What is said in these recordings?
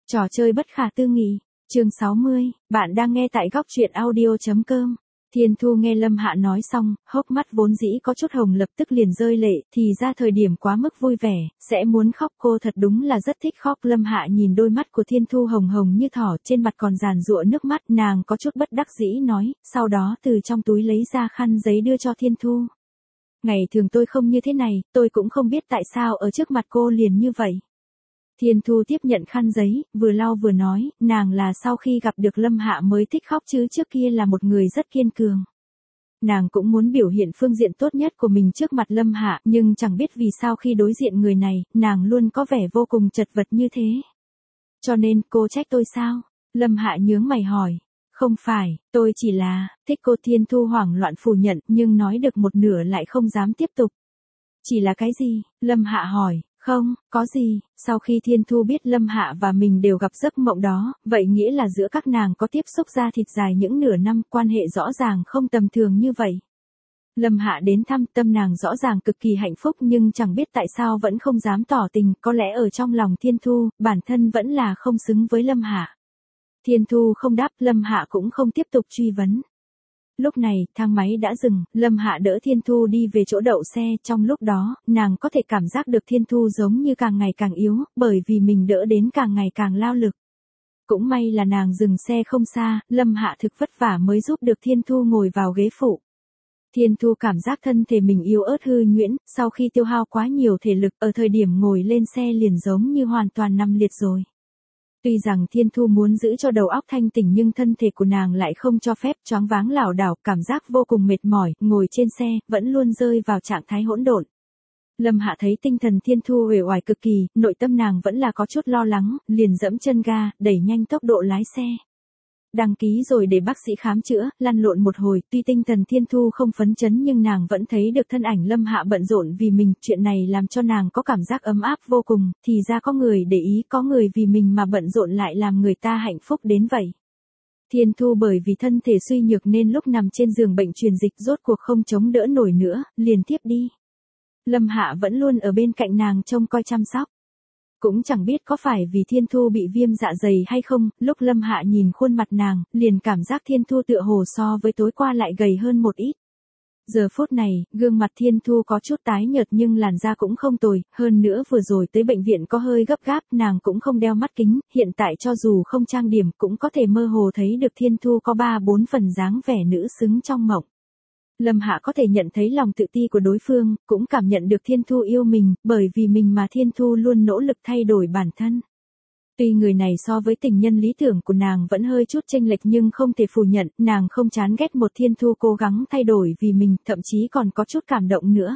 Trò chơi bất khả tư nghị, chương 60, bạn đang nghe tại góc truyện audio.com. Thiên Thu nghe Lâm Hạ nói xong, hốc mắt vốn dĩ có chút hồng lập tức liền rơi lệ, thì ra thời điểm quá mức vui vẻ, sẽ muốn khóc. Cô thật đúng là rất thích khóc. Lâm Hạ nhìn đôi mắt của Thiên Thu hồng hồng như thỏ, trên mặt còn giàn giụa nước mắt, nàng có chút bất đắc dĩ nói, sau đó từ trong túi lấy ra khăn giấy đưa cho Thiên Thu. Ngày thường tôi không như thế này, tôi cũng không biết tại sao ở trước mặt cô liền như vậy. Thiên Thu tiếp nhận khăn giấy, vừa lau vừa nói, nàng là sau khi gặp được Lâm Hạ mới thích khóc chứ trước kia là một người rất kiên cường. Nàng cũng muốn biểu hiện phương diện tốt nhất của mình trước mặt Lâm Hạ, nhưng chẳng biết vì sao khi đối diện người này, nàng luôn có vẻ vô cùng chật vật như thế. Cho nên, cô trách tôi sao? Lâm Hạ nhướng mày hỏi. Không phải, tôi chỉ là, thích cô. Thiên Thu hoảng loạn phủ nhận, nhưng nói được một nửa lại không dám tiếp tục. Chỉ là cái gì? Lâm Hạ hỏi. Không, có gì. Sau khi Thiên Thu biết Lâm Hạ và mình đều gặp giấc mộng đó, vậy nghĩa là giữa các nàng có tiếp xúc da thịt dài những nửa năm, quan hệ rõ ràng không tầm thường như vậy. Lâm Hạ đến thăm, tâm nàng rõ ràng cực kỳ hạnh phúc nhưng chẳng biết tại sao vẫn không dám tỏ tình, có lẽ ở trong lòng Thiên Thu, bản thân vẫn là không xứng với Lâm Hạ. Thiên Thu không đáp, Lâm Hạ cũng không tiếp tục truy vấn. Lúc này, thang máy đã dừng, Lâm Hạ đỡ Thiên Thu đi về chỗ đậu xe, trong lúc đó, nàng có thể cảm giác được Thiên Thu giống như càng ngày càng yếu, bởi vì mình đỡ đến càng ngày càng lao lực. Cũng may là nàng dừng xe không xa, Lâm Hạ thực vất vả mới giúp được Thiên Thu ngồi vào ghế phụ. Thiên Thu cảm giác thân thể mình yếu ớt hư nhuyễn, sau khi tiêu hao quá nhiều thể lực, ở thời điểm ngồi lên xe liền giống như hoàn toàn nằm liệt rồi. Tuy rằng Thiên Thu muốn giữ cho đầu óc thanh tỉnh nhưng thân thể của nàng lại không cho phép, choáng váng lảo đảo, cảm giác vô cùng mệt mỏi, ngồi trên xe, vẫn luôn rơi vào trạng thái hỗn độn. Lâm Hạ thấy tinh thần Thiên Thu uể oải cực kỳ, nội tâm nàng vẫn là có chút lo lắng, liền dẫm chân ga, đẩy nhanh tốc độ lái xe. Đăng ký rồi để bác sĩ khám chữa, lăn lộn một hồi, tuy tinh thần Thiên Thu không phấn chấn nhưng nàng vẫn thấy được thân ảnh Lâm Hạ bận rộn vì mình, chuyện này làm cho nàng có cảm giác ấm áp vô cùng, thì ra có người để ý, có người vì mình mà bận rộn lại làm người ta hạnh phúc đến vậy. Thiên Thu bởi vì thân thể suy nhược nên lúc nằm trên giường bệnh truyền dịch rốt cuộc không chống đỡ nổi nữa, liền tiếp đi. Lâm Hạ vẫn luôn ở bên cạnh nàng trông coi chăm sóc. Cũng chẳng biết có phải vì Thiên Thu bị viêm dạ dày hay không, lúc Lâm Hạ nhìn khuôn mặt nàng, liền cảm giác Thiên Thu tựa hồ so với tối qua lại gầy hơn một ít. Giờ phút này, gương mặt Thiên Thu có chút tái nhợt nhưng làn da cũng không tồi, hơn nữa vừa rồi tới bệnh viện có hơi gấp gáp, nàng cũng không đeo mắt kính, hiện tại cho dù không trang điểm cũng có thể mơ hồ thấy được Thiên Thu có 3-4 phần dáng vẻ nữ xứng trong mộng. Lâm Hạ có thể nhận thấy lòng tự ti của đối phương, cũng cảm nhận được Thiên Thu yêu mình, bởi vì mình mà Thiên Thu luôn nỗ lực thay đổi bản thân. Tuy người này so với tình nhân lý tưởng của nàng vẫn hơi chút chênh lệch nhưng không thể phủ nhận, nàng không chán ghét một Thiên Thu cố gắng thay đổi vì mình, thậm chí còn có chút cảm động nữa.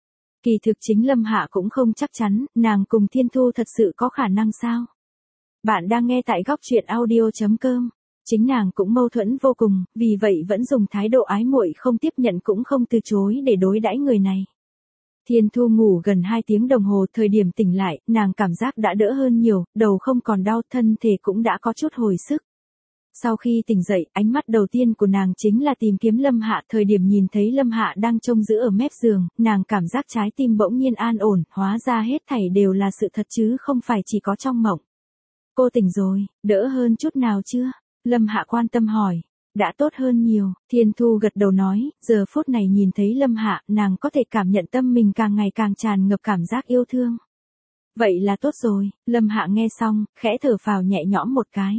Kỳ thực chính Lâm Hạ cũng không chắc chắn, nàng cùng Thiên Thu thật sự có khả năng sao? Bạn đang nghe tại góc truyện audio.com. Chính nàng cũng mâu thuẫn vô cùng, vì vậy vẫn dùng thái độ ái muội không tiếp nhận cũng không từ chối để đối đãi người này. Thiên Thu ngủ gần 2 tiếng đồng hồ, thời điểm tỉnh lại, nàng cảm giác đã đỡ hơn nhiều, đầu không còn đau, thân thể cũng đã có chút hồi sức. Sau khi tỉnh dậy, ánh mắt đầu tiên của nàng chính là tìm kiếm Lâm Hạ, thời điểm nhìn thấy Lâm Hạ đang trông giữ ở mép giường, nàng cảm giác trái tim bỗng nhiên an ổn, hóa ra hết thảy đều là sự thật chứ không phải chỉ có trong mộng. Cô tỉnh rồi, đỡ hơn chút nào chưa? Lâm Hạ quan tâm hỏi. Đã tốt hơn nhiều, Thiên Thu gật đầu nói, giờ phút này nhìn thấy Lâm Hạ, nàng có thể cảm nhận tâm mình càng ngày càng tràn ngập cảm giác yêu thương. Vậy là tốt rồi, Lâm Hạ nghe xong, khẽ thở phào nhẹ nhõm một cái.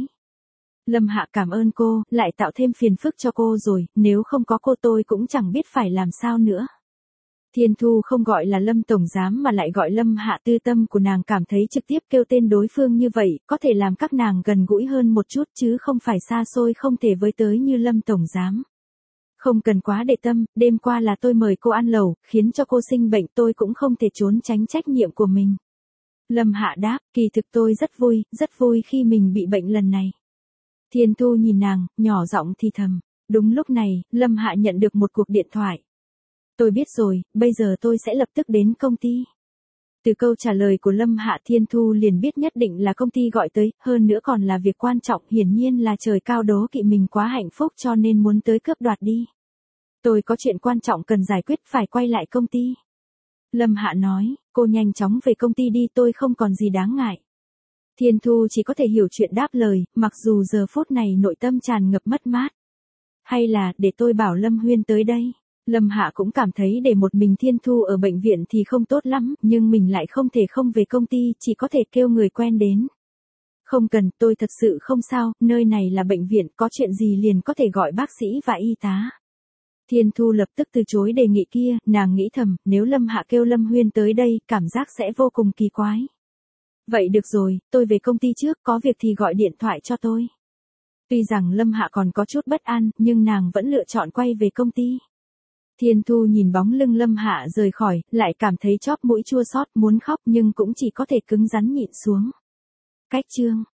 Lâm Hạ cảm ơn cô, lại tạo thêm phiền phức cho cô rồi, nếu không có cô tôi cũng chẳng biết phải làm sao nữa. Thiên Thu không gọi là Lâm Tổng Giám mà lại gọi Lâm Hạ, tư tâm của nàng cảm thấy trực tiếp kêu tên đối phương như vậy, có thể làm các nàng gần gũi hơn một chút chứ không phải xa xôi không thể với tới như Lâm Tổng Giám. Không cần quá để tâm, đêm qua là tôi mời cô ăn lẩu, khiến cho cô sinh bệnh tôi cũng không thể trốn tránh trách nhiệm của mình. Lâm Hạ đáp, kỳ thực tôi rất vui khi mình bị bệnh lần này. Thiên Thu nhìn nàng, nhỏ giọng thì thầm. Đúng lúc này, Lâm Hạ nhận được một cuộc điện thoại. Tôi biết rồi, bây giờ tôi sẽ lập tức đến công ty. Từ câu trả lời của Lâm Hạ, Thiên Thu liền biết nhất định là công ty gọi tới, hơn nữa còn là việc quan trọng, hiển nhiên là trời cao đố kỵ mình quá hạnh phúc cho nên muốn tới cướp đoạt đi. Tôi có chuyện quan trọng cần giải quyết, phải quay lại công ty. Lâm Hạ nói, cô nhanh chóng về công ty đi, tôi không còn gì đáng ngại. Thiên Thu chỉ có thể hiểu chuyện đáp lời, mặc dù giờ phút này nội tâm tràn ngập mất mát. Hay là, để tôi bảo Lâm Huyên tới đây. Lâm Hạ cũng cảm thấy để một mình Thiên Thu ở bệnh viện thì không tốt lắm, nhưng mình lại không thể không về công ty, chỉ có thể kêu người quen đến. Không cần, tôi thật sự không sao, nơi này là bệnh viện, có chuyện gì liền có thể gọi bác sĩ và y tá. Thiên Thu lập tức từ chối đề nghị kia, nàng nghĩ thầm, nếu Lâm Hạ kêu Lâm Huyên tới đây, cảm giác sẽ vô cùng kỳ quái. Vậy được rồi, tôi về công ty trước, có việc thì gọi điện thoại cho tôi. Tuy rằng Lâm Hạ còn có chút bất an, nhưng nàng vẫn lựa chọn quay về công ty. Thiên Thu nhìn bóng lưng Lâm Hạ rời khỏi, lại cảm thấy chóp mũi chua xót, muốn khóc nhưng cũng chỉ có thể cứng rắn nhịn xuống. Cách chương